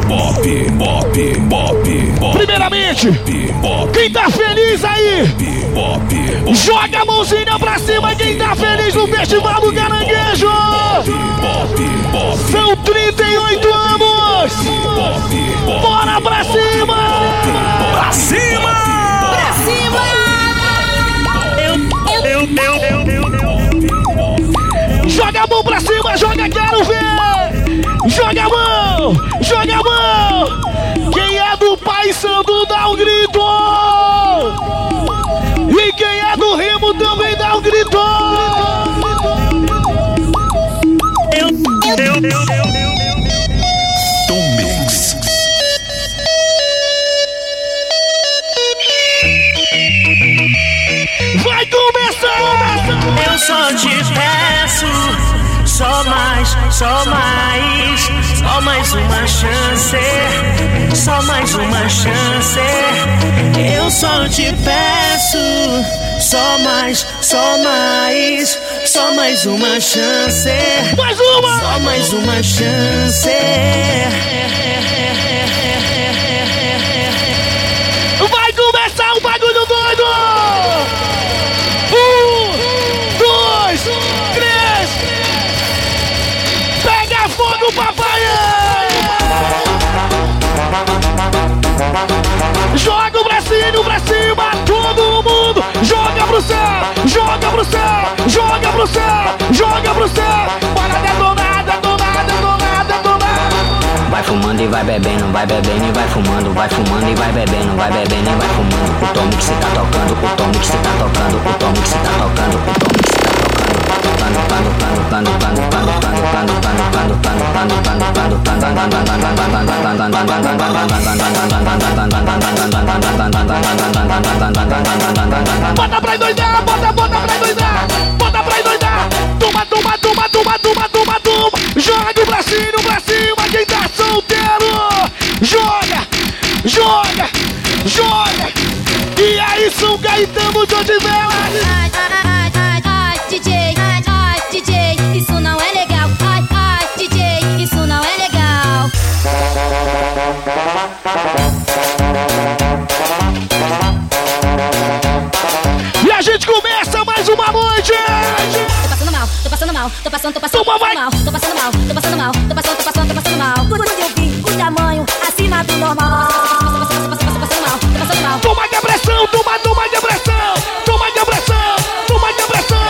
Primeiramente, quem tá feliz aí, joga a mãozinha pra cima. Quem tá feliz no Festival do Caranguejo. São 38 anos. Bora pra cima. Pra cima. Pra cima. Joga a mão pra cima, joga, quero ver. Joga a mão, joga a mão. Quem é do Pai Sandu dá um grito. E quem é do Remo também dá um grito. Tom Mix. Vai começar. Eu só te peço, só mais uma chance, só mais uma chance. Eu só te peço, só mais uma chance, Mais uma. só mais uma chance. Vai começar o bagulho doido. 1, 2, 3. Pega fogo, papai. Joga o bracinho pra cima, todo mundo. Joga pro céu, joga pro céu, joga pro céu, joga pro céu. Bora detonar, detonar, detonar, detonar. Vai fumando e vai bebendo e vai fumando, vai fumando e vai bebendo e vai fumando. O Tom Mix tá tocando, o Tom Mix tá tocando, o Tom Mix tá tocando, o Tom Mix tá Bota pra endoidar, bota pra endoidar, bota pra endoidar. Toma, toma, toma, toma, toma, toma, toma. Joga o bracinho pra cima, quem tá solteiro. Joga, joga, joga. E aí, São Caetano de Odivelas. DJ, DJ, isso não é legal. DJ, isso não é legal. E a gente começa mais uma noite. Tô passando mal, tô passando mal, tô passando Toma, vai. mal, tô passando mal, tô passando mal, tô passando mal. Quando eu vi o tamanho acima do normal. Passando mal, tô passando mal. Toma de pressão, toma de pressão, toma de pressão, toma de pressão.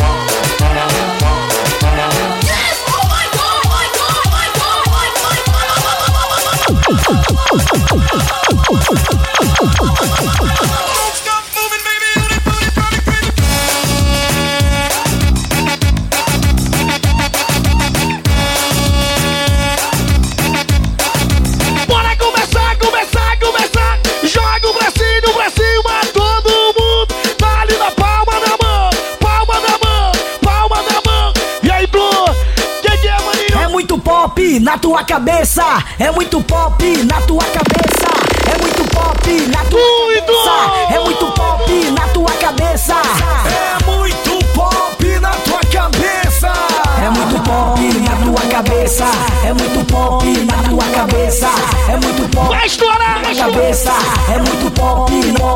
Bora começar. Joga o bracinho pra cima, todo mundo. Tá ali na palma da mão, palma da mão, palma da mão. E aí, Bruno, que é, maninho? É muito pop na tua cabeça, é muito pop na tua cabeça, é muito pop na tua cabeça, é muito pop na tua cabeça, É muito pop na tua cabeça. é muito pop na tua cabeça, é muito pop na tua cabeça, é muito pop Vai estourar, na cabeça, é muito pop,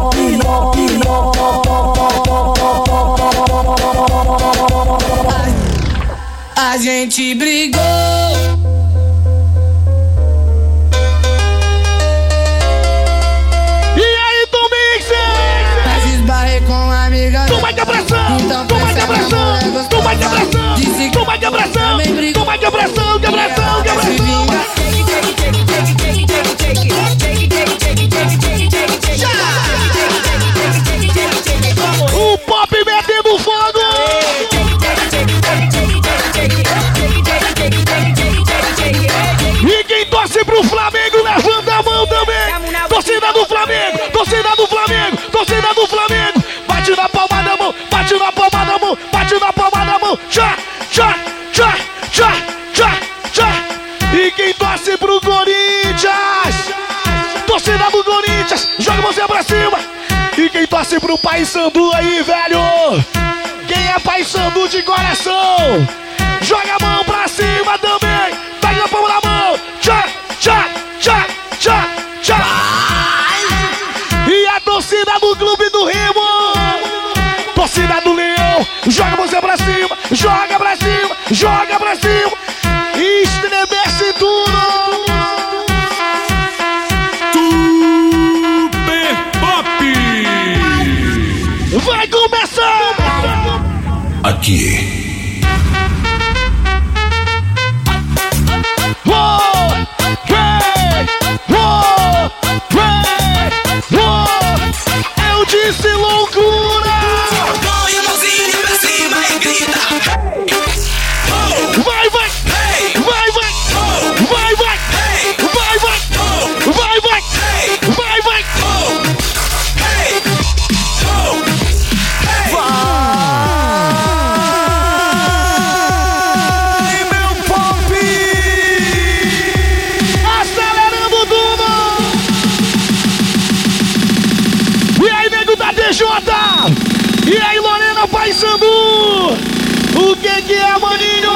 A gente brigou. E aí, Tom Mix? Mas esbarrei com uma amiga. Toma de pressão, toma de pressão, toma de pressão, toma de pressão, toma de pressão, de pressão, de pressão. O pop metendo fogo. E quem torce pro Flamengo, levanta a mão também. Torcida do Flamengo, torcida do Flamengo, torcida do Flamengo. Bate na palma da mão, bate na palma da mão, bate na palma da mão. Tchá, tchá, tchá, tchá, tchá, tchá. E quem torce pro Corinthians, torcida do Corinthians, joga a mãozinha pra cima. E quem torce pro Pai Sandu aí, velho? Quem é Pai Sandu de coração? Joga a mão pra cima também. Pega na palma da mão. Tchá, tchá, tchá, joga pra cima, estremece tudo. Super Pop. Vai começar. Aqui. Eu disse loucura. Põe a mãozinha pra cima e grita. Vai, vai, vai, vai, vai, vai, vai, vai, vai, vai, vai, vai. Vai, meu pop. Acelerando tudo. E aí, nego da DJ? E aí, Lorena Paysandu? O que é, maninho?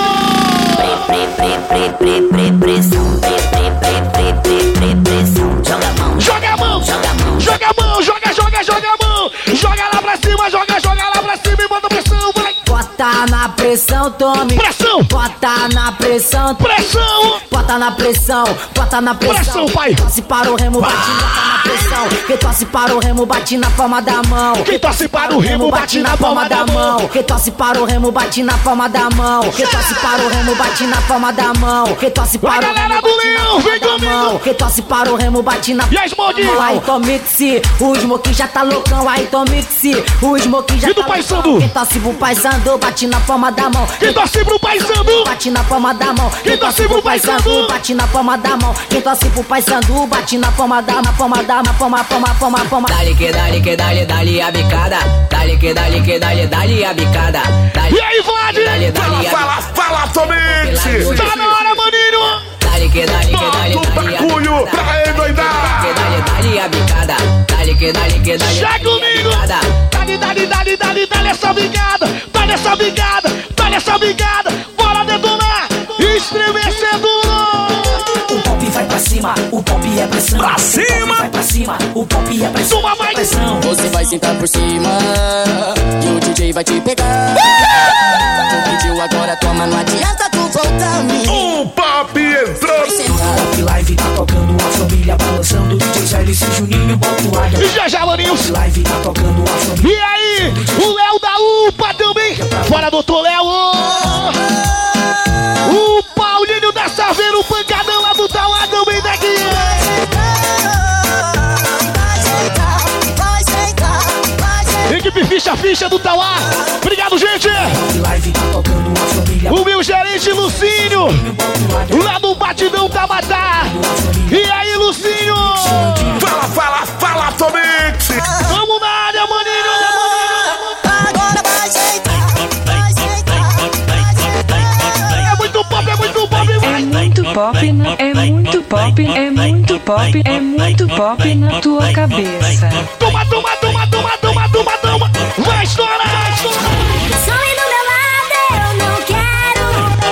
Pressão. Joga a mão. Joga a mão, Joga a mão. joga a mão, joga a mão. Joga lá pra cima, joga lá pra cima e manda pressão, vai. Bota na pressão, tome. Pressão, Bota na pressão. pressão. Bota na pressão, bota na pressão. Pressão, pai. Quem torce para o remo, bate na pressão. Quem torce para o remo, bate na palma da mão. Quem torce para o remo, bate na palma da mão. Quem torce para o remo, bate na palma da mão. Quem torce para o remo, bate na palma da mão. Quem torce para o remo, galera do Leão, vem comigo. quem torce para o remo, bate na E a Smoke? Aí, Tomix, o Smoke já tá loucão. Aí, Tomix, o Smoke já E do tá Paysandu? loucão. Quem torce pro Paysandu, bate na palma da mão. Quem torce pro Paysandu? Bate na palma da mão. Quem torce pro Paysandu? Bate na palma da mão. Quem torce pro Paysandu, bate na palma da palma. Dale que dale que dale, dale a bicada. Dale que dale que dale, dale a bicada. E aí, Vlad? Dale, dale a Fala, Tomix. Tá na hora, maninho. Dale que dale que dale, Bota o bagulho pra endoidar. dale a bicada. Dale que dale que dale. Já comigo. Dá-lhe essa bigada. Dá-lhe essa bigada. Dá-lhe essa bigada. Bora detonar. Estremecendo. O pop vai pra cima, o pop é pressão. Pra cima. Vai pra cima, o pop é pressão. Toma, vai. Pressão. Você vai sentar por cima e o DJ vai te pegar. Tu pediu agora, toma, não adianta tu voltar me. O Pop entrou. Pop Live tá tocando, a família balançando. DJ Célice e Juninho, bota o águia. E já, maninhos. Live tá tocando, a família. E aí, o Léo da UPA também. Bora, doutor Léo. O Paulinho da Saveira, o pancadão lá do Tauá também daqui. Equipe Ficha do Tauá. Obrigado, gente. Live tá tocando, a família. O meu gerente Lucinho, lá do Batidão Tamatá. E aí, Lucinho? Fala, Tomix. Vamos na área, maninho. Agora vai sentar, vai sentar. É muito pop, vai. É muito pop, é muito pop, é muito pop, é muito pop na tua cabeça. Toma. Vai estourar. Some do meu lado, eu não quero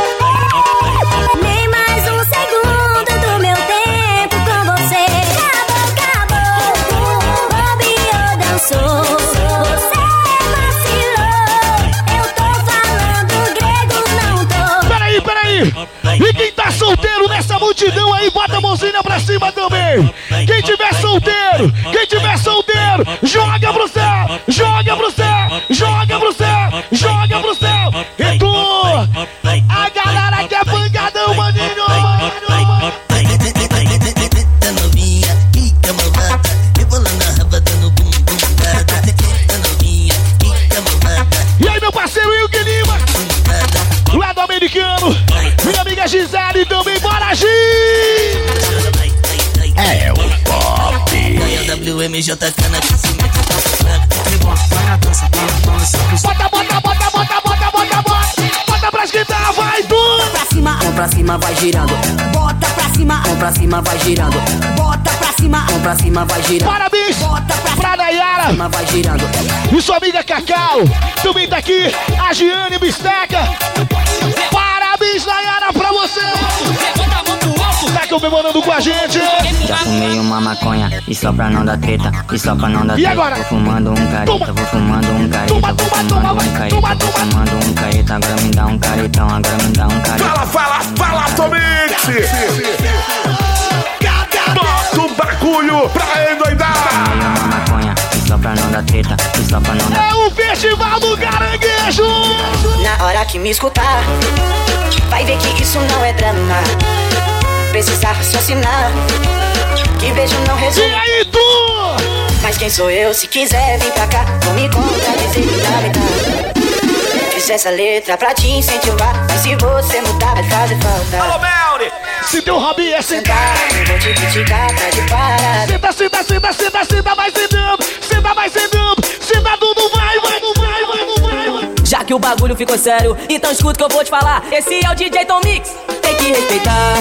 nem mais um segundo do meu tempo com você. Acabou, bobeou, dançou. Você vacilou, eu tô falando grego, não tô. Peraí. E quem tá solteiro nessa multidão aí, bota a mãozinha pra cima também. Quem tiver solteiro, joga pro céu, joga pro céu. E tu, a galera que é pancadão, maninho. E aí, meu parceiro Wilke Lima, lá do americano. Minha amiga Gisele também, bora, Gi! É o Pop. Bota pra esquentar, vai tudo! Pra cima, vai girando. Bota pra cima, vai girando. Bota pra cima, vai girando. Parabéns pra Nayara Vai girando. e sua amiga Cacau. Também tá aqui a Giane Bisteca. Parabéns, Nayara, pra você! Levanta a mão pro alto Tá comemorando com a gente. Já fumei uma maconha e só pra não dar treta, e só pra não dar E treta. agora? Vou fumando um careta, vou fumando um careta, vou fumando um careta, vou fumando um careta. Agora me dá um caretão, agora me dá um careta. Fala, Tomix! Bota o bagulho pra endoidar! Fumei uma maconha e só pra não dar treta, e só pra não dar. É o Festival do Caranguejo. Na hora que me escutar, vai ver que isso não é drama. Precisa raciocinar, que beijo não E resume. aí, tu? Mas quem sou eu? Se quiser vir pra cá, vou me contradizer que dá metade. Fiz essa letra pra te incentivar, mas se você mudar vai fazer falta. Alô, Melly! Se teu hobby é sentar, Eu vou te criticar, tá de parada. senta, vai sentando, senta tudo, vai. Já que o bagulho ficou sério, então escuta o que eu vou te falar. Esse é o DJ Tom Mix, tem que respeitar.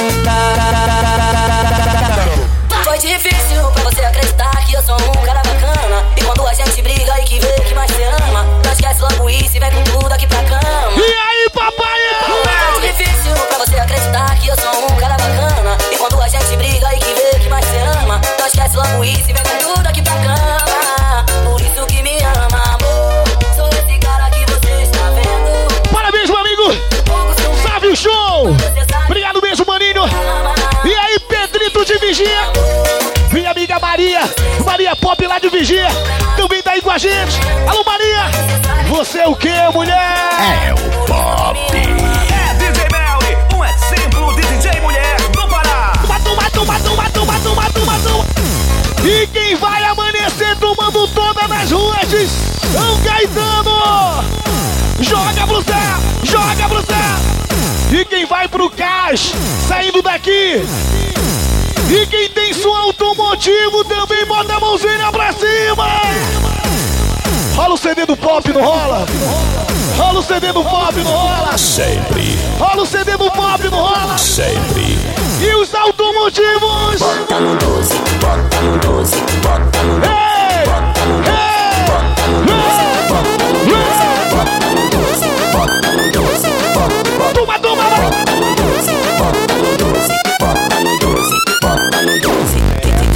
Foi difícil pra você acreditar que eu sou um cara bacana. E quando a gente briga e que vê que mais você ama, não esquece logo isso e vem com tudo aqui pra cama. E aí, papai? Foi difícil pra você acreditar que eu sou um cara bacana. E quando a gente briga e que vê que mais você ama, não esquece logo isso e vem com tudo aqui pra cama. Por isso que me ama, amor. Sou esse cara que você está vendo. Parabéns, meu amigo. Sabe o show? Obrigado mesmo, maninho. E aí, Pedrito de Vigia. Minha amiga Maria Pop lá de Vigia. Também tá aí com a gente. Alô, Maria. Você é o quê, mulher? É o Pop. É DJ Melly, um exemplo de DJ mulher do Pará. Toma. E quem vai amanhecer tomando todas nas ruas de São Caetano? Joga pro céu. E quem vai pro cais, saindo daqui? E quem tem som automotivo também bota a mãozinha pra cima. Rola o CD do Pop, não rola? Rola o CD do Pop, não rola? Sempre. Rola o CD do Pop, não rola? Sempre. E os automotivos? Bota no 12, bota no 12, bota no 12. Ei! Bota no 12, bota no 12, bota no 12, bota no 12, bota no 12, Toma! bota no 12, bota no 12, bota no 12, bota no 12.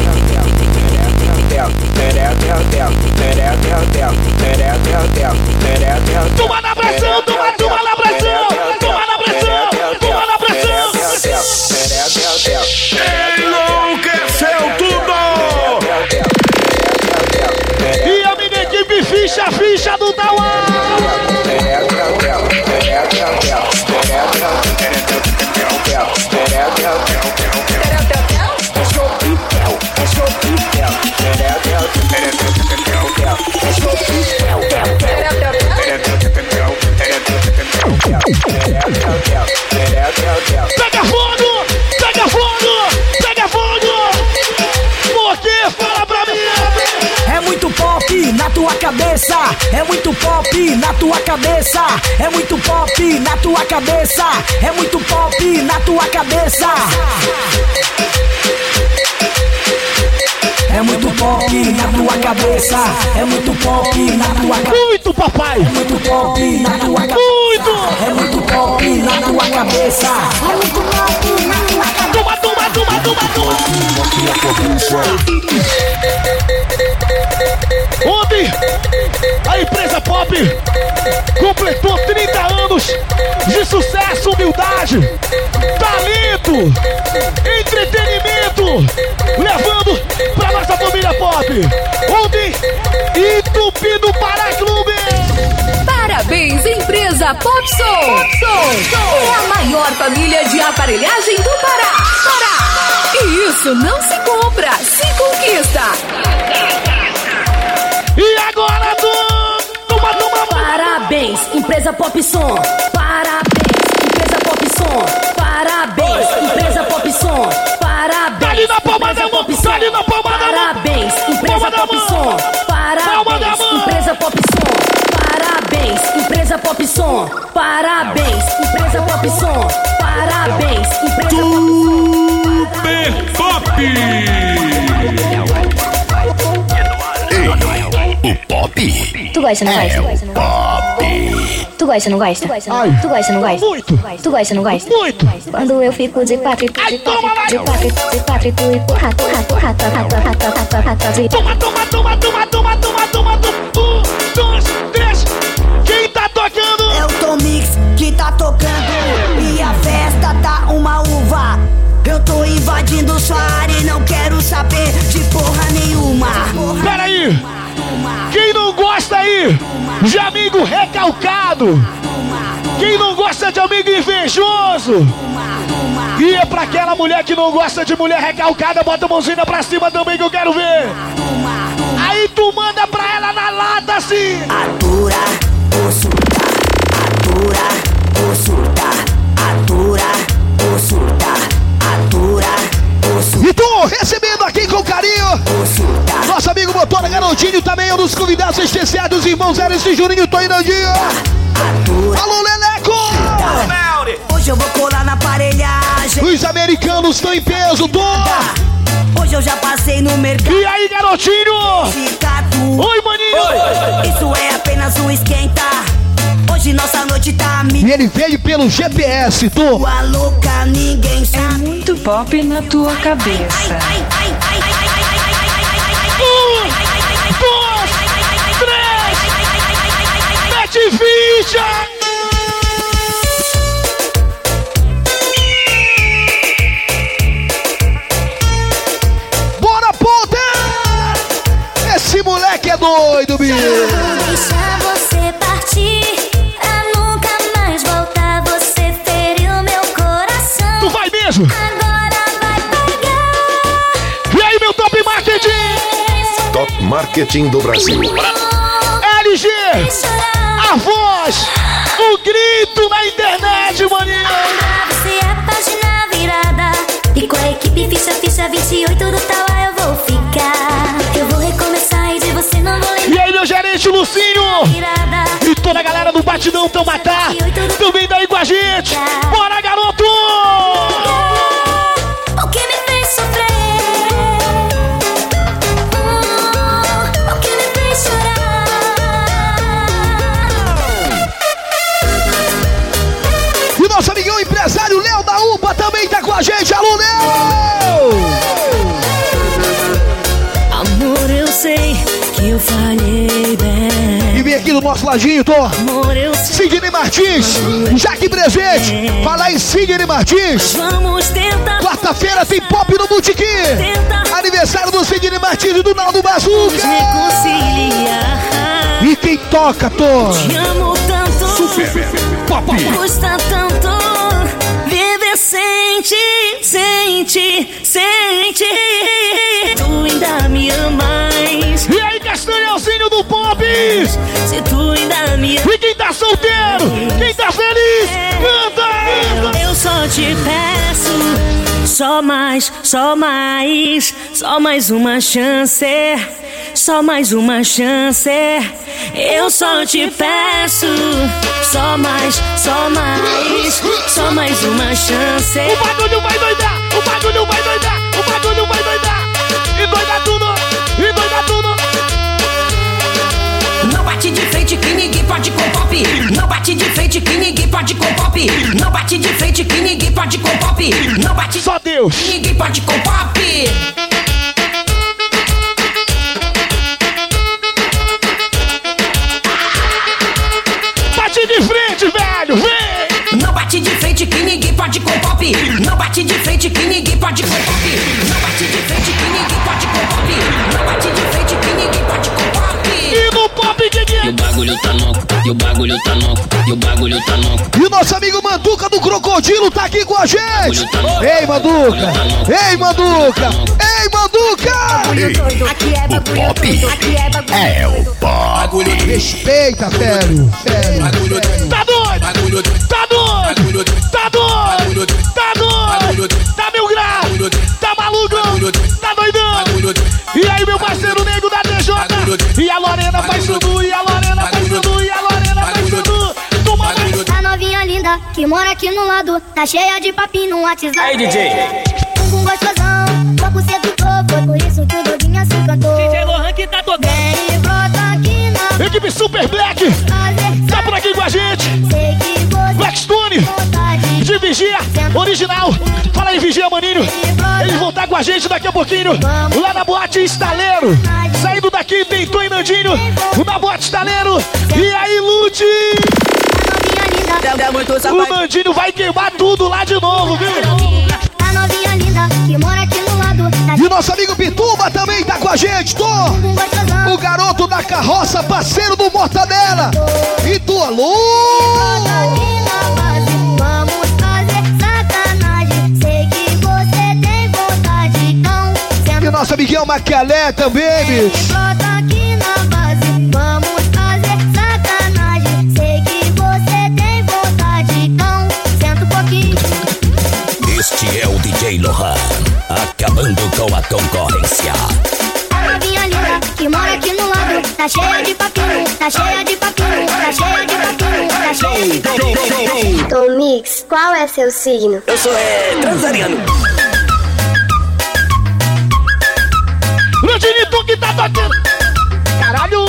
Toma na pressão! Enlouqueceu tudo! E a minha equipe ficha do Tauá! Pega fogo! Por que? Fala pra mim! É muito pop na tua cabeça. É muito pop na tua cabeça. É muito pop na tua cabeça. É muito pop na tua cabeça. É muito pop na tua cabeça. É muito pop na tua cabeça. Muito, papai! É muito pop na tua cabeça. Muito! É muito pop na tua cabeça. É muito pop na tua cabeça. Toma! Ontem, a empresa Pop completou 30 anos de sucesso, humildade, talento, entretenimento, levando pra nossa família Pop. Ontem, entupido para Clube. Parabéns, empresa Popson! É a maior família de aparelhagem do Pará. E isso não se compra, se conquista. E agora, toma! Parabéns, empresa Popson. Parabéns, empresa Popson. Parabéns, empresa Popson. Parabéns. Tá ali na palma da mão, tá ali na palma da mão. Parabéns, empresa Popson. Parabéns, empresa Popson. Parabéns, empresa Popson. Parabéns, empresa Popson. Parabéns, empresa Super Pop! O Pop Tu gosta, não gosta? Pop. Tu gosta, não gosta? Ai. Tu gosta, não gosta? Muito. Tu gosta, não gosta? Muito. Quando eu fico de quatro e tu de quatro e tu empurra, empurra. Toma. 1, 2, 3. Quem tá tocando? É o Tom Mix que tá tocando e a festa tá uma uva. Eu tô invadindo sua área e não quero saber de porra nenhuma. Peraí. Quem não gosta aí de amigo recalcado? Quem não gosta de amigo invejoso? E é pra aquela mulher que não gosta de mulher recalcada, bota a mãozinha pra cima também que eu quero ver. Aí tu manda pra ela na lata assim. Atura ou surta, atura ou surta, atura ou surta, atura ou surta. E tô recebendo aqui com carinho nosso amigo Motora Garotinho, também é um dos convidados especiais dos irmãos Eris e Juninho, tô indo dia. Alô, Leleco! Hoje eu vou colar na aparelhagem. Os americanos estão em peso, tô! Hoje eu já passei no mercado. E aí, garotinho? Oi, maninho! Isso é apenas um esquenta. Hoje nossa noite tá E ele veio pelo GPS, tô! Tua louca, ninguém sabe. É muito pop na tua cabeça. 1, 2, 3. Mete ficha! Bora, ponta! Esse moleque é doido, bicho! Deixar você partir, pra nunca mais voltar. Você feriu meu coração. Tu vai mesmo? Agora vai pegar. E aí, meu top marketing? Top Marketing do Brasil. LG, a voz, o grito na internet, maninho. Você é a página virada. E com a equipe ficha 28 do Tauá eu vou ficar. Eu vou recomeçar e de você não vou lembrar. E aí, meu gerente Lucinho e toda a galera do Batidão Tão Matar também daí com a gente. Bora, garoto! O que me fez sofrer? O que me fez chorar? E o nosso amigão empresário Léo da UPA também tá com a gente. Alô, Léo! Amor, eu sei que eu falhei bem. E vem aqui do nosso ladinho, tô. Amor, eu sei. Sidney Martins, Jaque Presente. Fala em Sidney Martins. Vamos tentar. Quarta-feira tem pop no Botequim. Aniversário do Sidney Martins e do Naldo Bazuca. Reconciliar. E quem toca, tô? Te amo tanto. Super Pop. Custa tanto. Viver sente. Tu ainda me amas. E aí, Castanhãozinho do Pop. Se tu ainda me amas. E quem tá solteiro? Quem tá feliz? Canta! Eu só te peço. Só mais uma chance. Só mais uma chance. Eu só te peço. Só mais uma chance. O bagulho vai doidar. E doida tudo. Não bate de frente que ninguém pode com pop. Não bate de frente que ninguém pode com pop. Não bate de frente que ninguém pode com pop. Não bate só Deus. Que ninguém pode com pop. Bate de frente, velho, vem! Não bate de frente que ninguém pode com pop. Não bate de frente que ninguém pode com pop. Não bate de frente que ninguém pode com pop. Não bate de frente que ninguém pode com pop. E no pop que E o bagulho tá louco, e o bagulho tá louco, e o bagulho tá louco. E o nosso amigo Manduca do Crocodilo tá aqui com a gente. Ei, Manduca! Ei, Manduca! Ei, Manduca! Aqui é bagulho doido. Aqui é bagulho doido. Bagulho Respeita, velho. Tá doido? Tá doido? Tá mil grau? Tá maluco? Tá doidão? E aí, meu parceiro nego da DJ? E a Lorena faz tudo, e a Lorena faz tudo, e a Lorena faz tudo. Toma mais. A novinha linda que mora aqui no lado, tá cheia de papinho no WhatsApp. Aí, DJ. Um gostosão, pouco sedutor, foi por isso que o Doguinha se encantou. DJ Lohan que tá tocando. Vem e brota aqui na Equipe Super Black tá por aqui com a gente. com a gente daqui a pouquinho, lá na Boate Estaleiro. Saindo daqui, tem Tom e Nandinho, na Boate Estaleiro. E aí, Lute? O Nandinho vai queimar tudo lá de novo, viu? A novinha linda que mora aqui no lado. E o nosso amigo Pituba também tá com a gente, Tom. O garoto da carroça, parceiro do Mortadela. E tu, alô? Vamos fazer sacanagem. Sei que você tem vontade, então. E o nosso amiguinho Maquialé também, bicho. Brota aqui na base. Vamos fazer sacanagem. Sei que você tem vontade, então. Senta um pouquinho. Este é o DJ Lohan, acabando com a concorrência. A novinha linda que mora aqui no lado. Tá cheia de papinho, tá cheia de papinho, tá cheia de papinho, tá cheia de papinho. Tom Mix, qual é seu signo? Eu sou transariano. Nandinho, tu que tá tocando. Caralho.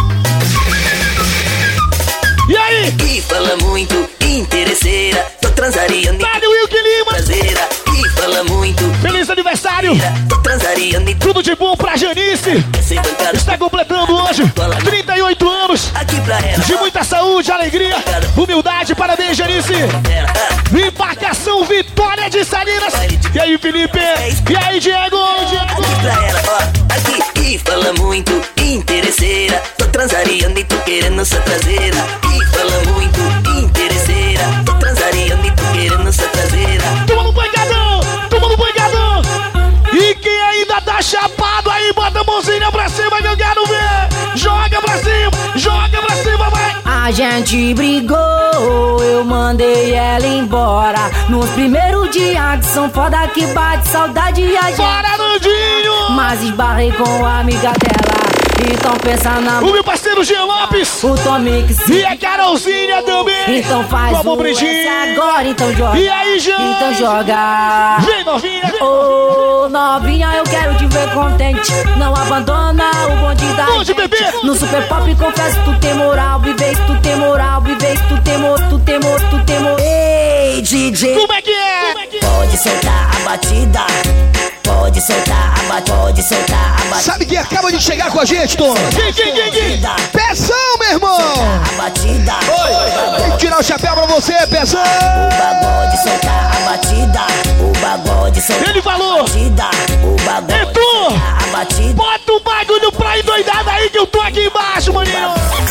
E aí? E fala muito, interesseira. Tô transariando. Dário Wilke Lima. Prazeira. E fala muito. Feliz aniversário. Tô transariando. Tudo de bom pra Janice. Está completando hoje 38 anos. Aqui pra ela. De muita saúde, alegria, humildade. Parabéns, Janice. Embarcação Vitória de Salinas. E aí, Felipe? E aí, Diego? Aqui pra ela, ó. Aqui. E fala muito, interesseira. Tô transariando e tô querendo essa traseira. E fala muito, interesseira. Tô transariando e tô querendo essa traseira. Toma no pancadão, toma no pancadão. E quem ainda tá chapado aí, bota a mãozinha pra cima que eu quero ver. Joga pra cima, vai. A gente brigou, eu mandei ela embora. Nos primeiros dias que são foda que bate saudade e a gente. Bora, Nandinho! Mas esbarrei com a amiga dela. Então pensa na... O meu parceiro Jean Lopes. O Tom Mix. E a Carolzinha também. Então faz o brindinho agora, então joga. E aí, Jean? Então joga. Vem, novinha. Ô, novinha, eu quero te ver contente. Não abandona o bonde da gente. Bebê. No Super Pop, confesso, tu tem moral. Viver tu tem moral. Viver tu tem moral. Ei, DJ. Como é que é? Pode soltar a batida. Pode soltar a batida. Pode soltar a batida. Sabe quem acaba de chegar com a gente, Tom? Quem? Pezão, meu irmão. A batida. Oi. Tem que tirar o chapéu pra você, Pezão. O bagode soltar a batida. O bagode soltar Ele falou. a batida. O bagode soltar a batida. Bota o bagulho pra endoidada aí que eu tô aqui embaixo, maninho.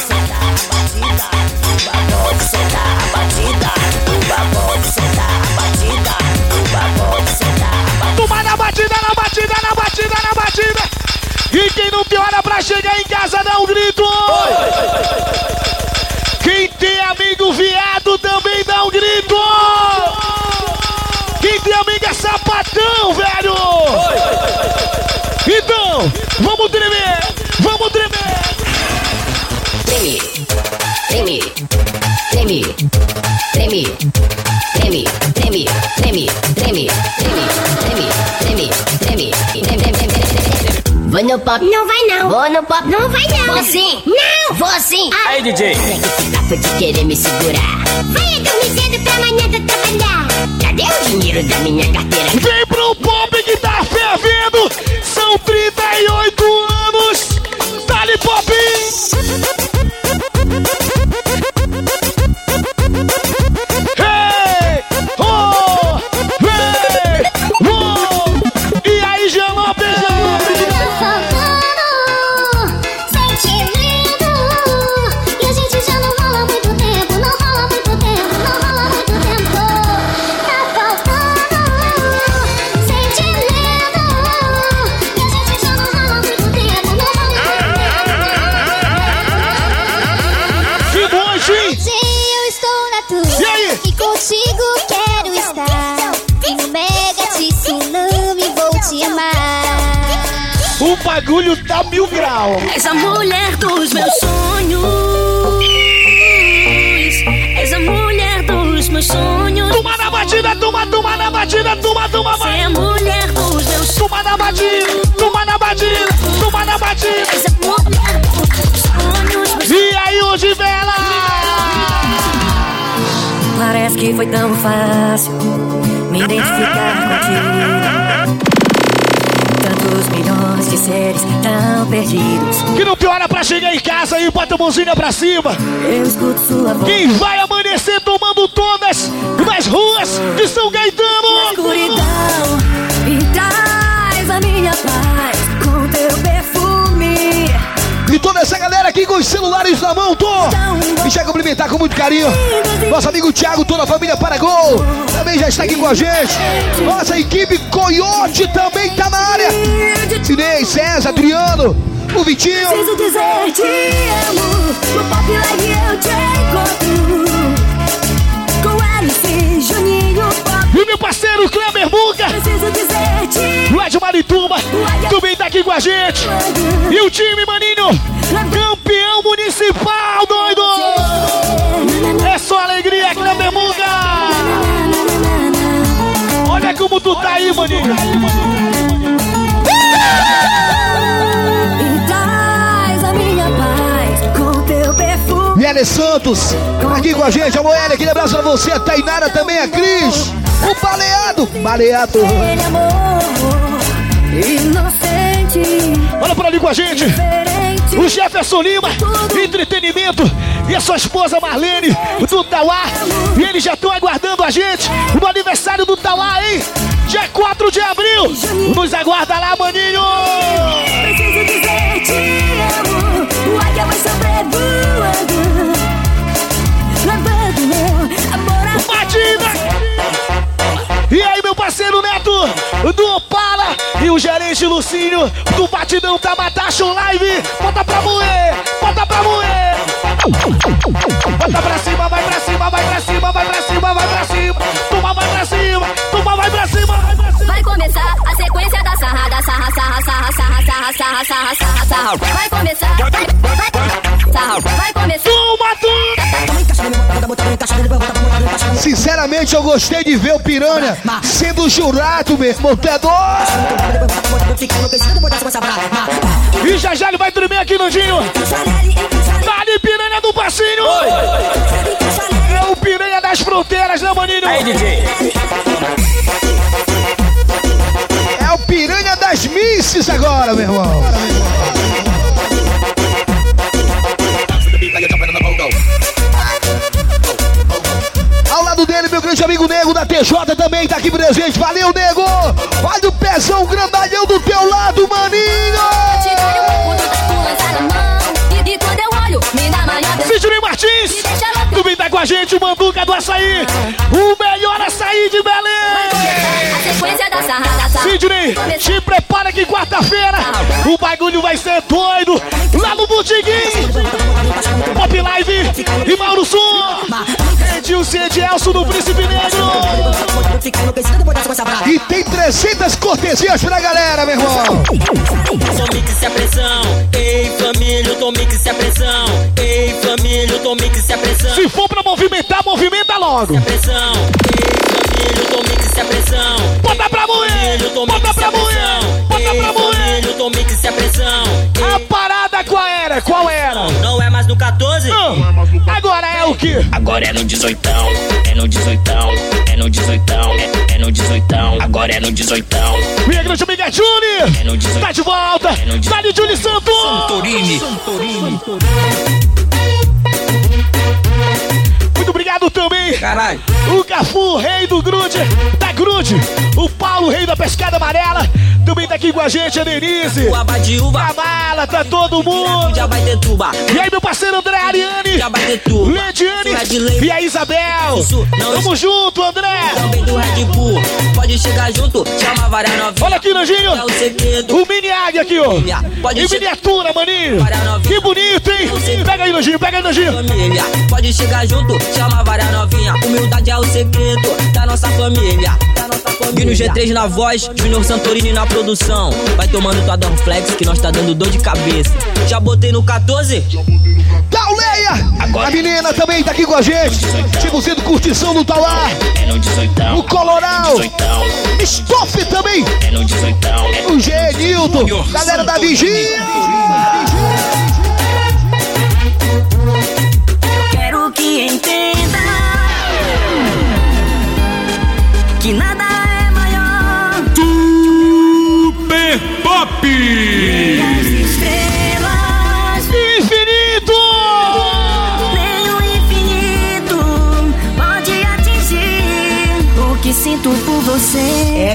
O bagode soltar a batida. O bagode soltar a batida. O bagode soltar a batida. Toma na batida. E quem não tem hora pra chegar em casa, dá um grito. Quem tem amigo viado também dá um grito. Quem tem amiga sapatão, velho. Então, vamos tremer. Vou no pop. Não vai não. Vou no pop. Não vai não. Vou sim. Não. Vou sim. Aí, DJ. Foi de querer me segurar. Vai dormir cedo pra amanhã tu trabalhar. Cadê o dinheiro da minha carteira? Vem pro pop que tá fervendo. São 38 anos. Dá-lhe pop. E aí, Jean Lopes? O bagulho tá 1000 graus. És a mulher dos meus sonhos. És a mulher dos meus sonhos. Toma na batida, toma na batida, toma. Você é a mulher dos meus sonhos. Toma na batida. És a mulher dos meus sonhos. E aí, hoje, Vela? Parece que que foi tão fácil me identificar contigo. seres tão perdidos. Que não piora pra chegar em casa e bota a mãozinha pra cima. Eu escuto sua voz. Quem vai amanhecer tomando todas nas ruas de São Gaetano? Escuridão, e traz a minha paz com teu perfume. E toda essa galera aqui com os celulares na mão, e já cumprimentar com muito carinho nosso amigo Thiago, toda a família Paragol também já está aqui com a gente. Nossa equipe Coyote também tá na área. Sinei, César, Adriano, o Vitinho. Preciso dizer te amo, no Pop Live eu te encontro. Com MC Juninho Pop. E meu parceiro Kleber Muca, preciso dizer te o Ed Marituba também tá aqui com a gente. E o time, maninho, campeão municipal, doido. É só alegria, Kleber Muca. Olha como tu tá aí, maninho. E traz a minha paz com teu perfume. Miele Santos, aqui com a gente. A Moelle, aquele abraço pra você. A Tainara também, a Cris. O Baleado. Baleado. Inocente. Olha por ali com a gente. O Jefferson Lima, entretenimento. E a sua esposa Marlene, do Tauá. E eles já estão aguardando a gente no aniversário do Tauá, hein? Dia 4 de abril. Nos aguarda lá, maninho. Preciso dizer te amo. O águia vai sobrevoando, levando meu amor a batida. E aí, meu parceiro Neto, do Opala. E o gerente Lucinho, do Batidão Tamatacho Live. Bota pra moer, bota pra moer. Bota pra cima, vai pra cima, vai pra cima, vai pra cima, vai pra cima. Toma, vai pra cima, toma, vai pra cima, vai pra cima. Vai começar a sequência da sarrada, sarra, sarra, sarra, sarra, sarra, sarra, sarra, sarra, sarra. Vai começar, sarra, vai começar. Toma, sinceramente, eu gostei de ver o Piranha sendo jurado, meu irmão. Tu é doido? E já já ele vai tremer aqui, Nandinho. Dali, Piranha do Passinho. É o Piranha das Fronteiras, né, maninho? Aí, DJ. É o Piranha das Misses agora, meu irmão. Ao lado dele, meu grande amigo Nego da TJ também tá aqui presente. Valeu, Nego! Olha o pezão grandalhão do teu lado, maninho! Sidney Martins também tá com a gente, o Manduca do Açaí, o melhor açaí de Belém! Sidney, te prepara que quarta-feira o bagulho vai ser doido lá no Botiguim! Pop Live e Mauro Sul! Edilson e Edielson do Príncipe Negro! E tem 300 cortesias pra galera, meu irmão! Tomix se a pressão, ei família, Tomix se a pressão, ei família, Tomix se a pressão. Se for pra movimentar, movimenta logo! Se a pressão, ei família, Tomix se a pressão. Bota pra moer! Bota pra moer! Bota pra moer! Tomix se a pressão. A parada qual era? Qual era? Não é mais no 14? Não. Agora é o quê? Agora é no 18ão, é no 18ão, é no 18ão, é no 18ão, agora é no 18ão. Minha grande amiga Julie, é no 18ão, tá de volta, tá de Julie Santos. Santorini. Muito obrigado também. Caralho. O Cafu, rei do grude, da grude. O Paulo, rei da pescada amarela. Também tá aqui com a gente, a Denise. A Mala, tá todo mundo. Já vai ter tuba. E aí, meu parceiro André Ariane. Já vai ter tuba. Lediane e a Isabel. Tamo junto, André. Também do Red Bull. Pode chegar junto, chama várias novinhas. Olha aqui, Nandinho. É o segredo. O mini águia aqui, ó. Em miniatura, maninho. Que bonito, hein? Pega aí, Nandinho, pega aí, Nandinho. Pode chegar junto, chama várias novinha. Humildade é o segredo da nossa família. Vino G3 na voz, Junior Santorini na produção. Vai tomando tua Danflex que nós tá dando dor de cabeça. Já botei no 14? Tauleia! A menina também tá aqui com a gente. Tipo sendo curtição no Tauá. É no 18ão. O Coloral. Stoff também. É no 18ão. O G. Nilton. Galera da Vigia. Quero que entenda que nada é maior. Super Pop!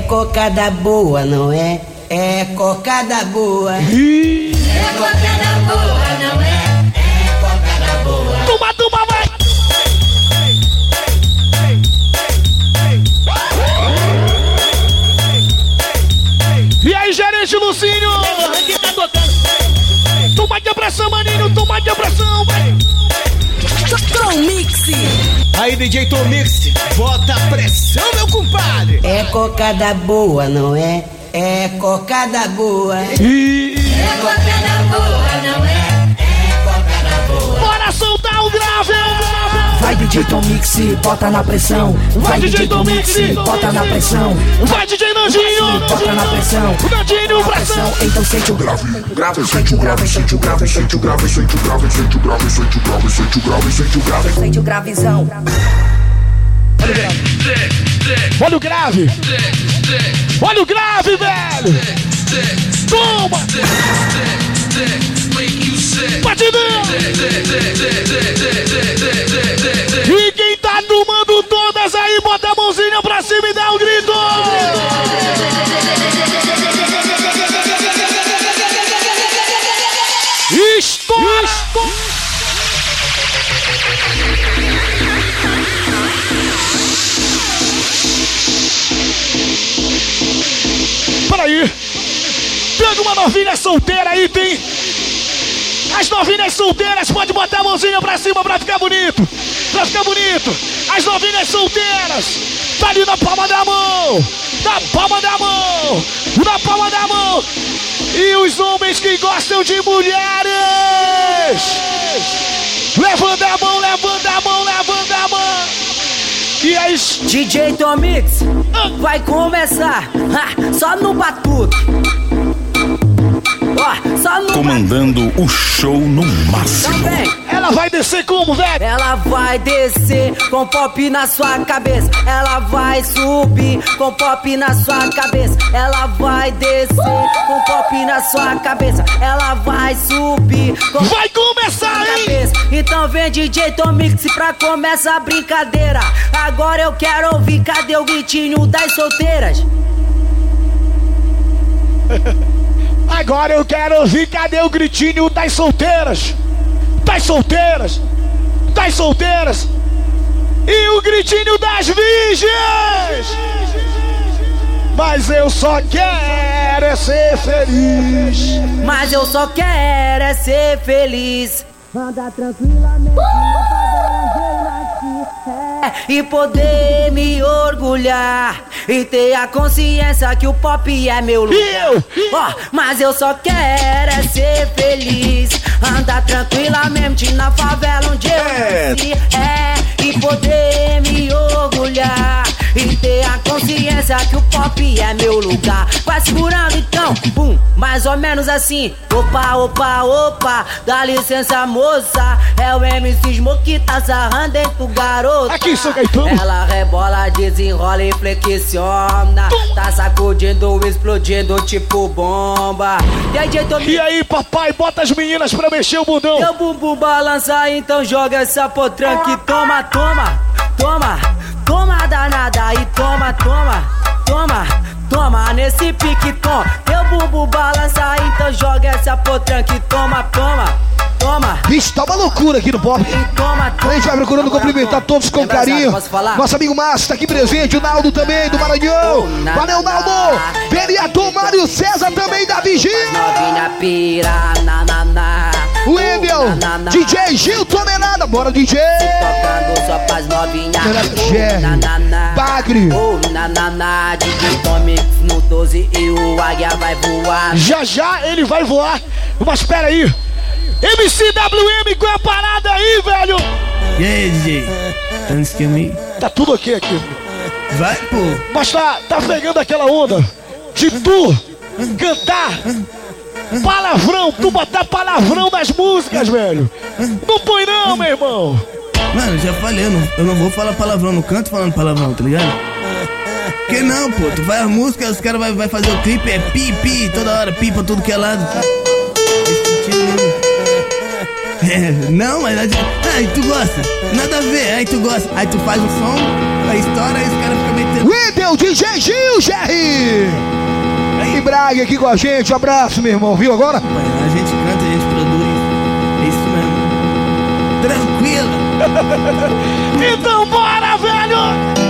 cocada boa, não é? É cocada boa. É cocada boa, não é? É cocada boa. Toma, vai! E aí, gerente Lucinho? Toma de pressão, maninho, toma de pressão, vai! Tom Mix. Aí, DJ Tom Mix, bota pressão, meu compadre. É cocada boa, não é? É cocada boa. É cocada boa, não é? É cocada boa. Bora soltar o grave! Vai DJ Tom Mix, bota na pressão. Vai DJ Tom Mix, bota na pressão. Vai DJ Nandinho, bota na pressão. Nandinho, pressão. Então sente o grave. Grave, sente o grave, sente o grave, sente o grave, sente o grave, sente o grave, sente o grave, sente o grave, sente o grave. Sente o gravizão. Olha o grave. Olha o grave, velho. Toma. Batidão. E quem tá tomando todas aí, bota a mãozinha pra cima e dá um grito. Estoura. Peraí. Pega uma novinha solteira aí, tem... As novinhas solteiras, pode botar a mãozinha pra cima pra ficar bonito. Pra ficar bonito. As novinhas solteiras, tá ali na palma da mão. Na palma da mão. Na palma da mão. E os homens que gostam de mulheres, levanta a mão, levanta a mão, levanta a mão. E aí, DJ Tom Mix, vai começar só no batuque. Só no comandando o show no máximo. Ela vai descer como, velho? Ela vai descer com pop na sua cabeça. Ela vai subir com pop na sua cabeça. Ela vai descer com pop na sua cabeça. Ela vai subir com vai começar, hein? Cabeça. Então vem DJ Tom Mix pra começar a brincadeira. Agora eu quero ouvir, cadê o gritinho das solteiras? Agora eu quero ouvir, cadê o gritinho das solteiras? Das solteiras! Das solteiras! E o gritinho das virgens! Mas eu só quero é ser feliz. Mas eu só quero é ser feliz. Andar tranquilamente e poder me orgulhar e ter a consciência que o pop é meu lugar. Mas eu só quero é ser feliz. Andar tranquilamente na favela onde eu nasci. E poder me orgulhar e ter a consciência que o pop é meu lugar. Vai segurando então, pum, mais ou menos assim. Opa, opa, opa, dá licença moça. É o MC Smoke que tá sarrando dentro, garota. Aqui, seu Gaitão. Ela rebola, desenrola e flexiona. Tá sacudindo, explodindo tipo bomba. E aí, papai, bota as meninas pra mexer o bundão. Meu bumbum balança, então joga essa potranca e toma, toma, toma. Toma danada e toma, toma, toma, toma nesse pique, toma. Teu bumbum balança, então joga essa potranca e toma, toma, toma. Bicho, tá uma loucura aqui no pop. Toma, toma. A gente vai procurando cumprimentar todos com carinho. Nosso amigo Márcio tá aqui presente, o Naldo também, do Maranhão. Valeu, Naldo. Vereador Mário César também da Vigia. Novinha pira, na. O Emil, DJ Gil Tomenada, bora DJ. Tocando só pras novinhas. Bagre. DJ Tom Mix no 12 e o águia vai voar. Já ele vai voar. Mas pera aí. MCWM, qual é a parada aí, velho? E aí, DJ? Antes que me... Tá tudo aqui. Vai, pô. Mas tá pegando aquela onda de tu cantar palavrão, tu botar palavrão nas músicas, velho. Não põe não, meu irmão. Mano, já falei, eu não vou falar palavrão, não canto falando palavrão, tá ligado? Que não, pô, tu vai a música, os caras vai fazer o clipe, é pi, toda hora, pi pra tudo que é lado. Não, mas aí tu gosta, nada a ver, aí tu gosta, aí tu faz o som, A história, esse cara fica metendo. Wendel, DJ Gil, Jerry! E Braga aqui com a gente, um abraço, meu irmão, viu agora? A gente canta, a gente produz. É isso mesmo. Tranquilo. Então bora, velho!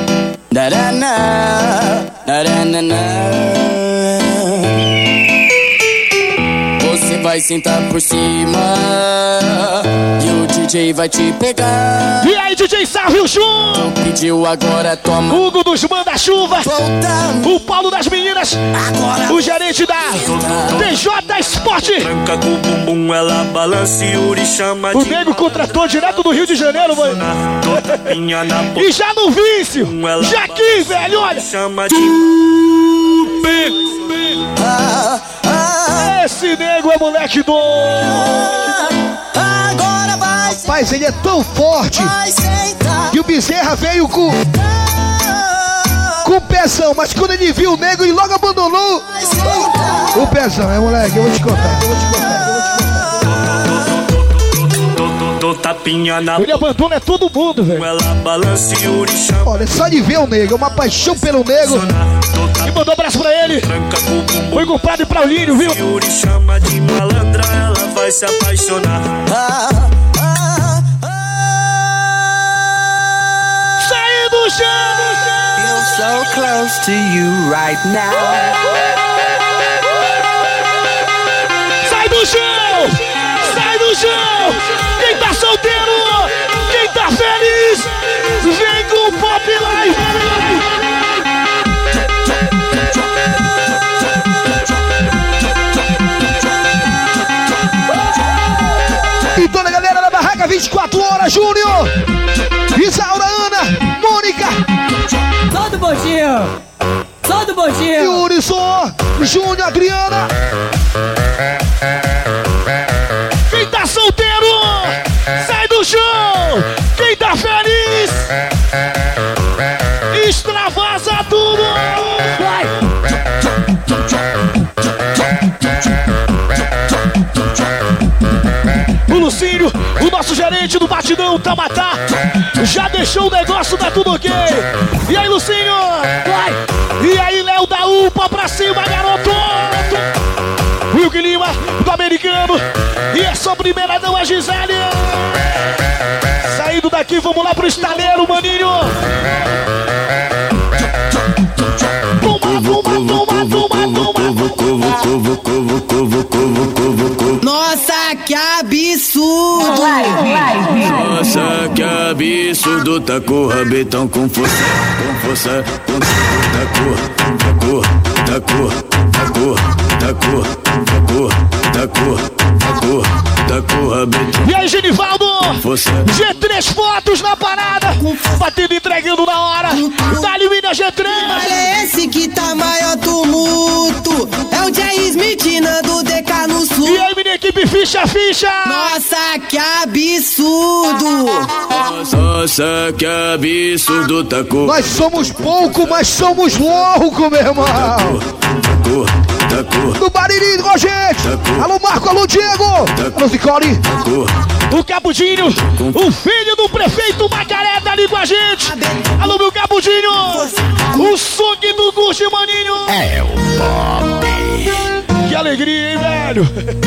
Você vai sentar por cima e o DJ vai te pegar. E aí, DJ Sávio Chum? Pediu agora, toma. Hugo dos Manda-Chuva. O Paulo das Meninas. Agora. O gerente da TJ Sport. Tranca com o bumbum, ela balança e Yuri chama. O nego contratou direto do Rio de Janeiro, mano. E já no vício. Já aqui, velho, olha. Chama de esse nego é moleque doido. Agora vai. Rapaz, ele é tão forte que o Bezerra veio com o pezão, mas quando ele viu o nego, ele logo abandonou o pezão. É, moleque, eu vou te contar. Tapinha na... Ele abandona todo mundo, velho. Ela balança e Yuri chama. Olha, só de ver o nego, é uma paixão pelo nego. E mandou um abraço pra ele. Foi culpado e pra Paulinho, viu? Yuri chama de malandra, ela vai se apaixonar. Sai do chão! Feel so close to you right now. Sai do chão! Sai do chão! Quem tá solteiro, quem tá feliz, vem com o Pop Live. E toda a galera da barraca 24 horas, Júnior, Isaura, Ana, Mônica, Todo bondinho! Todo bondinho! Yuri, Júnior, Adriana. Quem tá solteiro, sai do chão! Quem tá feliz, extravasa tudo! Vai! O Lucínio, o nosso gerente do Batidão Tamatá, já deixou o negócio, tá tudo ok. E aí, Lucínio? Vai! E aí, Léo da UPA pra cima, garoto! Wilke Lima, do Americano. E é só primeira dama, Gisele. Saindo daqui, vamos lá pro estaleiro, maninho. Nossa, que absurdo! Nossa, que absurdo, tá com o rabetão com força, E aí, Genivaldo? G3 fotos na parada, batendo e entregando na hora. Dá-lhe Minas G3. Olha esse que tá maior tumulto. É o Jay Smith do DK no sul. E aí, minha equipe, ficha. Nossa, que absurdo. Nossa, que absurdo, tá com... Nós somos pouco, mas somos louco, meu irmão. Do Bariri com a gente. Alô, Marco, alô, Diego. Alô, Zicori. O Cabudinho, o filho do prefeito Macaré, tá ali com a gente. Alô, meu Cabudinho. O suque do Gucci, maninho. É o Pop. Que alegria, hein, velho?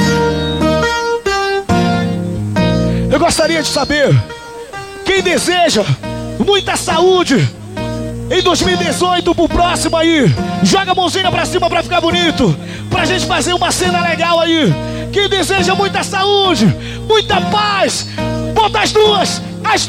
Eu gostaria de saber quem deseja muita saúde em 2018 pro próximo aí. Joga a mãozinha pra cima pra ficar bonito, pra gente fazer uma cena legal aí. Quem deseja muita saúde, muita paz, bota as duas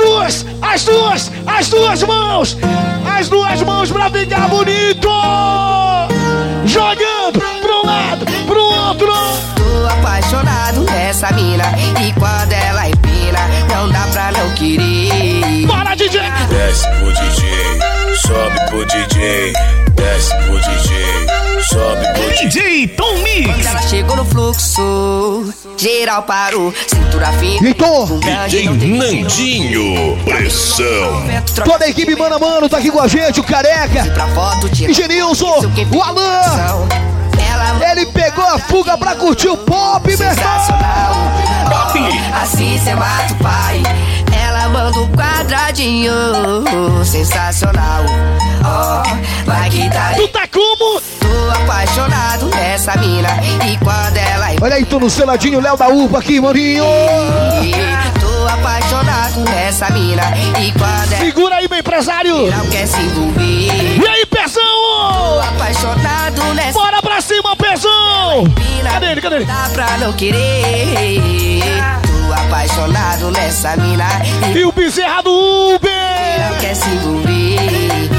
mãos. As duas mãos pra ficar bonito. Jogando pro lado, pro outro. Tô apaixonado nessa mina, e quando ela empina, não dá pra não querer. Bora, DJ! Desce pro DJ, sobe pro DJ. Desce pro DJ, sobe pro DJ Tom Mix. Quando ela chegou no fluxo, geral parou, cintura fina. Então, DJ Nandinho, pressão. Toda a equipe mano a mano tá aqui com a gente, o Careca, o Genilson, o Alan. Ele pegou a fuga pra curtir o Pop, meu irmão. Assim cê mata o pai. Ela sambando quadradinho, sensacional. Oh, vai que tá. Tu tá como? Tô apaixonado nessa mina. E quando ela. Olha aí, tô no seladinho, Léo da UPA aqui, maninho. Tô apaixonado nessa mina. E quando ela. Segura aí, meu empresário. Não quer se envolver. E aí, Pezão? Tô apaixonado nessa. Bora pra cima, Pezão. Cadê ele? Cadê ele? Dá pra não querer. Tô apaixonado nessa mina. E o Bezerra do Uber. Não quer se envolver.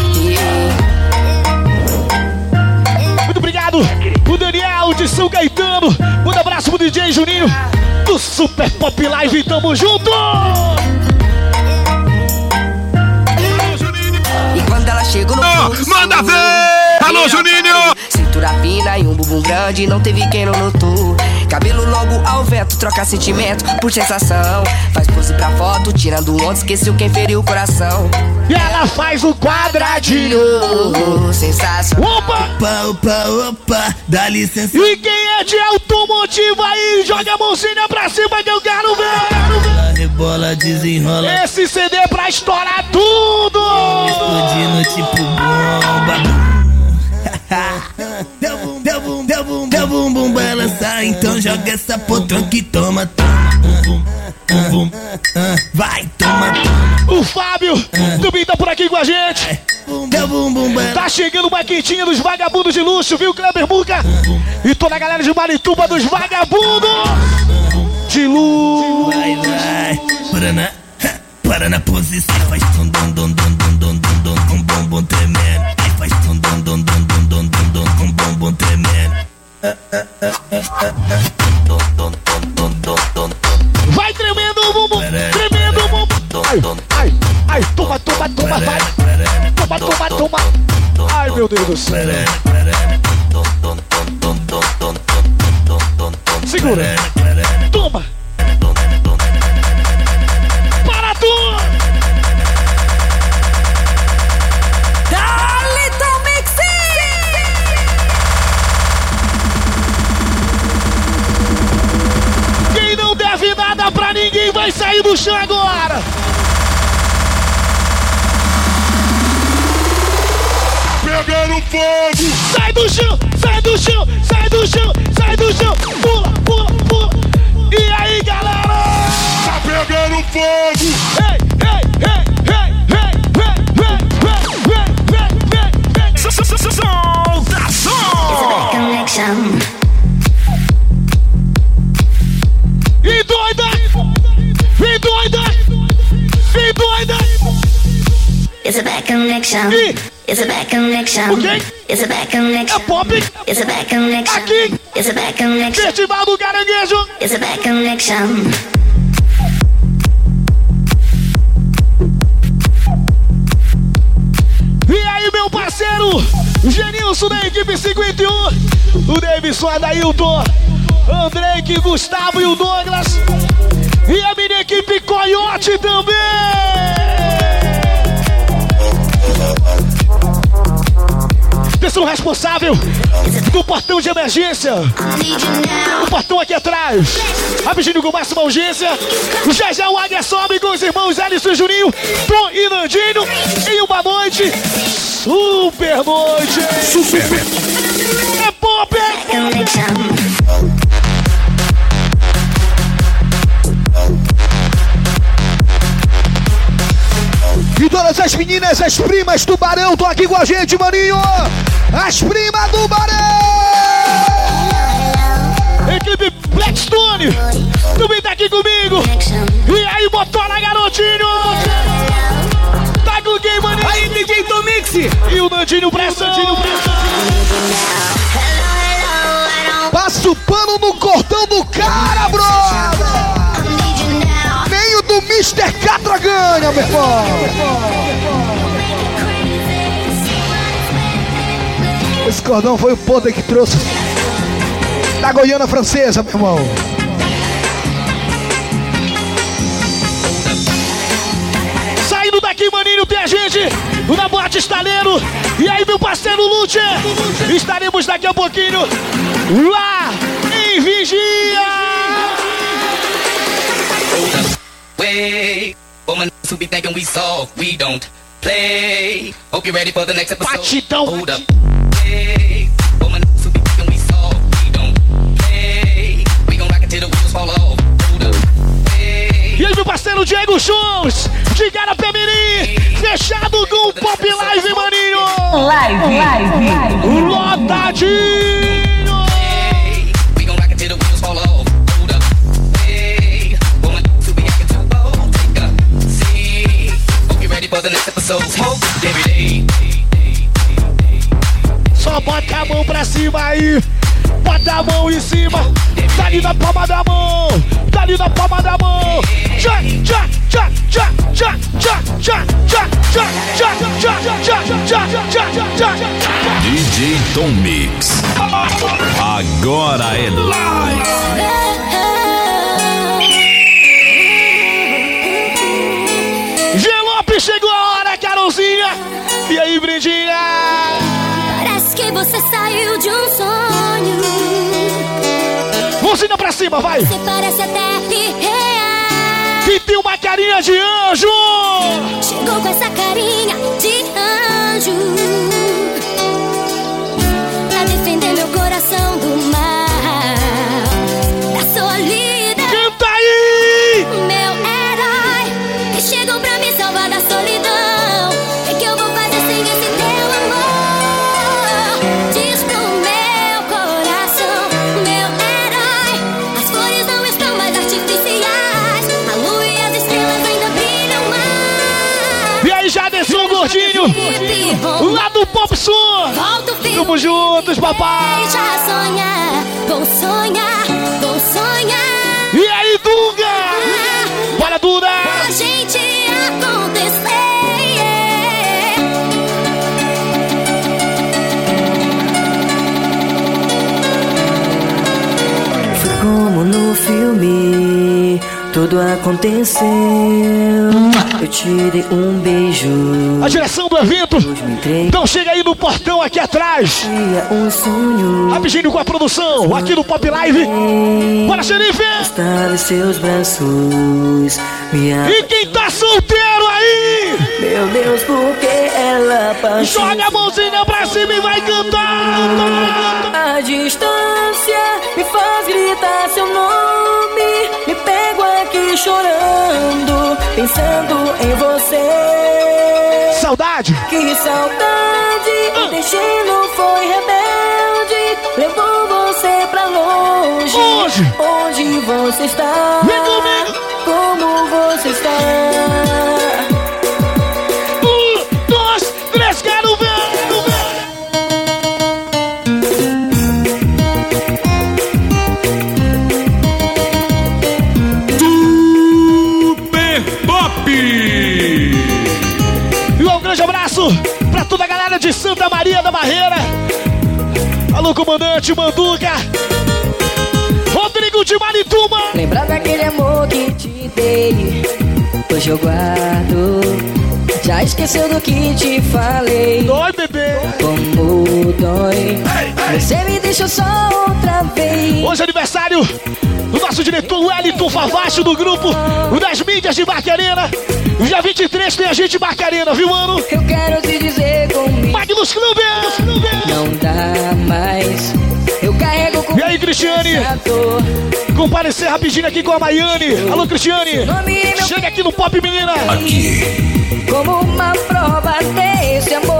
Muito obrigado, o Daniel de São Caetano. Um abraço pro DJ Juninho do Super Pop Live. Tamo junto! E quando ela chegou no pulso, manda ver! Alô, Juninho! Cintura fina e um bumbum grande, não teve quem não notou. Cabelo logo ao vento, troca sentimento por sensação. Faz pose pra foto, tirando onda, esqueceu quem feriu o coração. E ela faz o quadradinho, sensacional. Opa! Opa, opa, opa, dá licença. E quem é de automotivo aí, joga a mãozinha pra cima que eu quero ver. Rebola, desenrola. Esse CD é pra estourar tudo. Explodindo tipo bomba. Deu bumbum balançar, então joga essa potrão que toma, bum, vai, toma. O Fábio também tá por aqui com a gente. Deu bumbum balançar. Tá chegando uma quentinha dos vagabundos de luxo, viu, Kleber Muca? E toda a galera de Marituba dos vagabundos de luxo. Vai, para na posição, faz tum dum dum dum dum dum dum dum com bumbum tremendo. Faz tum dum dum dum dum dum dum dum com bumbum tremendo. Vai tremendo o bumbum, tremendo o bumbum. Ai, toma, vai. Toma. Ai, meu Deus do céu. Segura. Toma. Para tudo. Dale, Tomixi! Quem não deve nada pra ninguém vai sair do chão agora. Pegando fogo. Sai do chão, sai do chão, sai do chão, sai do chão. Pula, pula, pula. E aí, galera? Tá pegando fogo. Ei, ei, ei, ei, ei, ei, ei, ei, ei, ei. Solta som. Connection. E doida, e doida, e doida. It's a bad connection. It's a bad connection. Okay. It's a bad connection. É pop. It's a bad connection. Aqui. It's a bad connection. Festival do Caranguejo. It's a bad connection. E aí, meu parceiro, Genilson da equipe 51, o Davidson, Adailton, Andrei, Gustavo e o Douglas. E a minha equipe Coyote também. Pessoa responsável do portão de emergência. O portão aqui atrás. Rapidinho com máxima urgência. Já o Águia sobe com os irmãos Alisson e Juninho, Tom e Nandinho. Em uma noite, super noite. É pop, E todas as meninas, as primas do Barão, estão aqui com a gente, maninho. As primas do Barão. Equipe Blackstone também tá aqui comigo. E aí, motora, garotinho. Tá com quem, maninho? Aí, DJ Tomixi. E o Nandinho pressão. Passa o pano no cordão do cara, brother. Nem o do Mr. Catra ganha, meu irmão. Esse cordão foi o Poder que trouxe da Goiânia Francesa, meu irmão. Saindo daqui, maninho, tem a gente na Boate Estaleiro. E aí, meu parceiro Lute, estaremos daqui a pouquinho lá em Vigia. Way, woman. who be thinking we soft, we don't play. Hope you're ready for the next episode. Batidão. Hold up. Hey, for my who be thinking we soft, we don't play. We gon' rock it till the wheels fall off. Hold up. Hey. E aí, meu parceiro Diego Shows, de Garapé-Mirim, fechado com o Pop Live, maninho. Live. Lotadinho. We gon' rock it till the wheels fall off. Hold up. Hey, for my who be acting too bold. Take a seat. Hope you're ready for the next episode. Smoke every day. Só bota a mão pra cima aí. Bota a mão em cima. Tá ali na palma da mão. Tá ali na palma da mão. Já. DJ Tom Mix. Agora é live. Gelope, chegou a hora, Carolzinha. E aí, Brindinha? Parece que você saiu de um sonho. Mãozinha pra cima, vai. Você parece até irreal. E tem uma carinha de anjo. Chegou com essa carinha de anjo pra defender meu coração do mal, da solidão. Canta aí! Meu herói, que chegou pra me salvar da solidão. O que eu vou fazer sem esse teu amor? Diz pro meu coração, meu herói. As flores não estão mais artificiais. A lua e as estrelas ainda brilham mais. E aí, já desceu o gordinho lá do Pop Sul. Tamo juntos, papai. Já sonhar, vou sonhar, vou sonhar. E aí, Dunga? Bora, Duda! A gente acontecer. Foi como no filme, tudo aconteceu. Eu te dei um beijo. A direção do evento. Então chega aí no portão aqui atrás. Um sonho. Rapidinho com a produção aqui no Pop Live. Bora, xerife! Estar em seus braços. E quem tá solteiro aí? Meu Deus, por que ela passou? Joga a mãozinha pra cima e vai cantar. A distância me faz gritar seu nome. Me pego aqui chorando, pensando em você. Saudade. Que saudade. O destino foi rebelde. Levou você pra longe. Onde você está? Vem comigo. Como você está? 1, 2, 3, quero ver. Super Pop! E um grande abraço pra toda a galera de Santa Maria da Barreira. Alô, comandante Manduca. Rodrigo de Marituba. Lembrar daquele amor que te dei, hoje eu guardo. Já esqueceu do que te falei. Dói, bebê. Como dói. Você me deixou só outra vez. Hoje é aniversário do nosso diretor Wellington Favacho do grupo das mídias de Barcarena. Dia 23 tem a gente em Barcarena, viu, mano? Eu quero te dizer comigo. Magnus Clube. Não dá mais. Eu carrego com. E aí, Cristiane? Comparecer rapidinho aqui com a Maiane. Alô, Cristiane. Chega aqui no Pop, menina. Aqui. Como uma prova desse amor.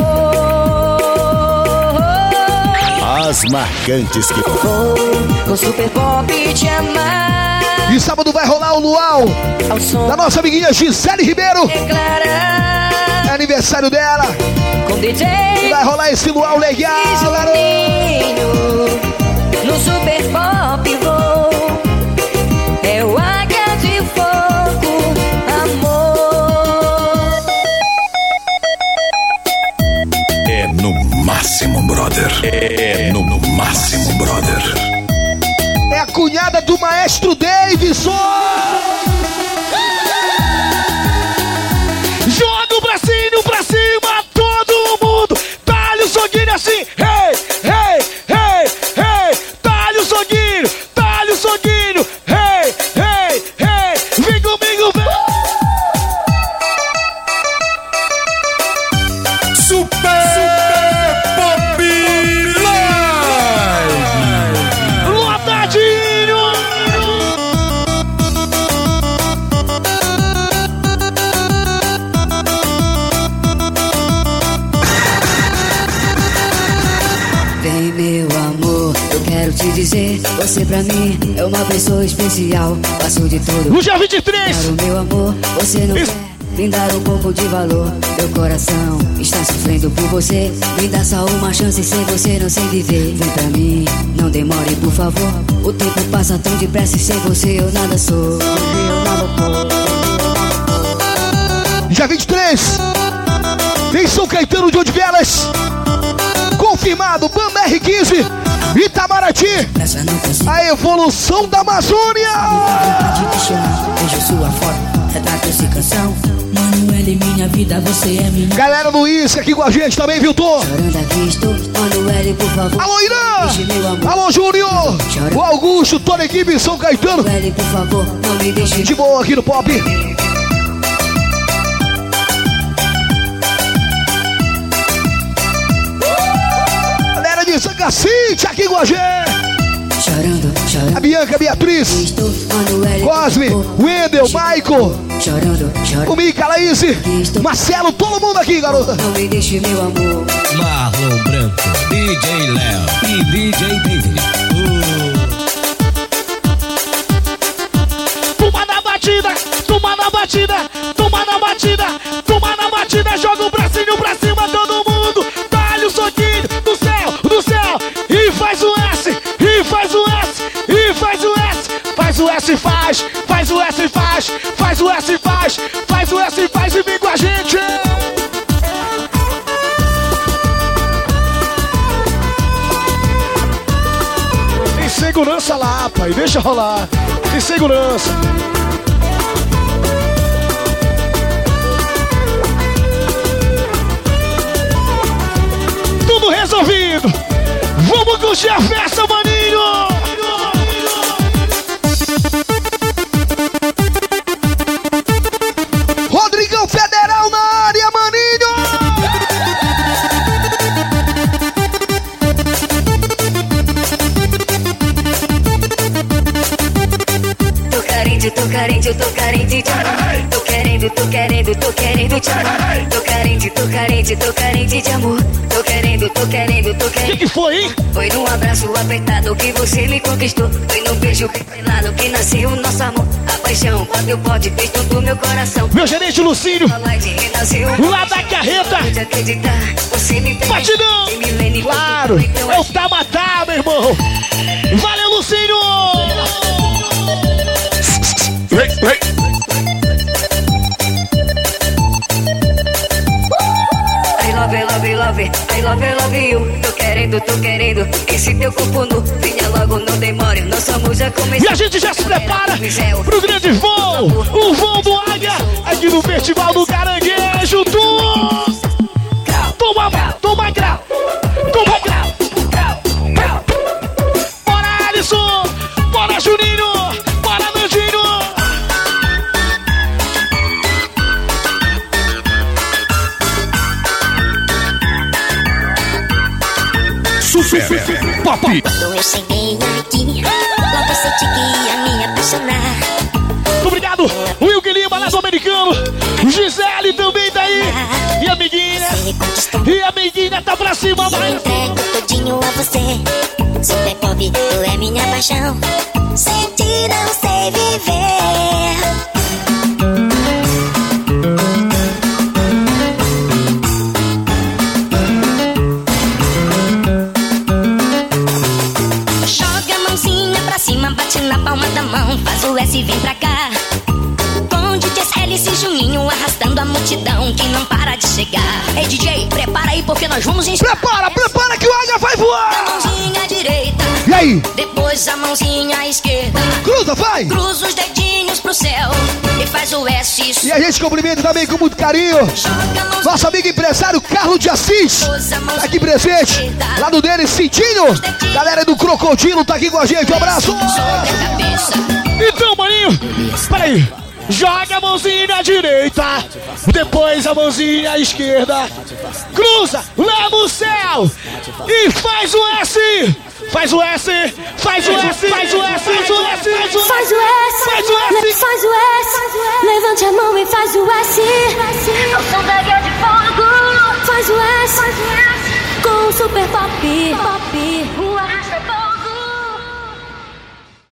As marcantes que vou com Super Pop te amar. E sábado vai rolar o luau da nossa amiguinha Gisele Ribeiro. É aniversário dela. Com DJ. E vai rolar esse luau legal, no Super Pop vou. É o águia de fogo, amor. é no máximo, brother. É no máximo, brother. É a cunhada do maestro Davidson. Joga o bracinho pra cima, todo mundo. Dá-lhe o soguinho assim. Hey, hey, hey, hey. Dá-lhe o soguinho, dá-lhe o soguinho. Hey, hey, hey. Vem comigo, vem. pra mim é uma pessoa especial. Passo de tudo. No dia 23. Para o meu amor, você não quer me dar um pouco de valor. Meu coração está sofrendo por você. Me dá só uma chance, sem você não sei viver. Vem pra mim, não demore por favor. O tempo passa tão depressa e sem você eu nada sou. Eu nada vou. Dia 23. Em São Caetano de Odivelas. Confirmado, Bamba R15, Itamaraty. A evolução da Amazônia. Vejo sua foto, retrato essa canção. Manuele, minha vida, você é minha. Galera do Isca aqui com a gente também, viu, Tô? Chorando a visto, Manuele, por favor. Alô, Irã! Alô, Júnior! O Augusto, toda a equipe São Caetano. Manuele, por favor, não me deixe. De boa aqui no Pop. Galera de Santa Cíntia aqui com a gente. Chorando. A Bianca, a Beatriz, Cosme, Wendel, Michael, o Mica, Laís, Marcelo, todo mundo aqui, garota. Não me deixe, meu amor. Marlon Branco, DJ Léo e DJ David. Toma na batida, toma na batida, toma na batida, toma na batida, joga o bracinho pra cima, todo mundo. Dá-lhe o soquinho do céu, e faz o S, e faz o S. E faz o S, faz o S, faz o S, faz o S, faz o S, faz e vem com a gente. Tem segurança lá, pai, deixa rolar. Tem segurança. Tudo resolvido. Vamos curtir a festa, maninho. Rodrigão Federal na área, maninho! Tô carente de amor. Tô querendo de amor. Tô querendo. Que foi, hein? Foi num abraço apertado que você me conquistou. Foi num beijo pelado que nasceu o nosso amor. A paixão bateu forte, fez tudo meu coração. Meu gerente Lucínio, lá da carreta. Batidão! Claro, é o Tamatá, meu irmão. Valeu, Lucínio! I love you. Tô querendo esse teu corpo nu. Venha logo, não demore, nosso amor já começou. E a gente já se prepara pro grande voo, o voo do Águia, aqui no Festival do Caranguejo. Toma grau. Bora, Alisson, bora, Juninho, bora, Nandinho. Pop. Quando eu cheguei aqui, logo senti que ia me apaixonar. Muito obrigado, Wilke Lima, lá do Americano. Gisele também tá aí. E a amiguinha tá pra cima, vai. Eu entrego todinho a você. Super pop, tu é minha paixão. Sem ti não sei viver. Bate na palma da mão, faz o S e vem pra cá. Com DJ Alice e Juninho arrastando a multidão que não para de chegar. Ei DJ, prepara aí porque nós vamos ensinar. Prepara que o Águia vai voar. A mãozinha direita. E aí? Depois a mãozinha esquerda. Cruza, vai. Cruza os dedinhos pro céu e faz o S. E a gente cumprimenta também com muito carinho nosso amigo empresário Carlos de Assis, tá aqui presente, lado dele, Cintinho. Galera do Crocodilo tá aqui com a gente, um abraço. Então, maninho, peraí. Joga a mãozinha à direita, depois a mãozinha à esquerda. Cruza, leva o céu e faz o S. Faz o S, faz o S, faz o S, faz o S, faz o S, faz o S, faz o S, faz o S, levante a mão e faz o S, ao som da guerra de fogo, faz o S, com o super pop, o arrasta.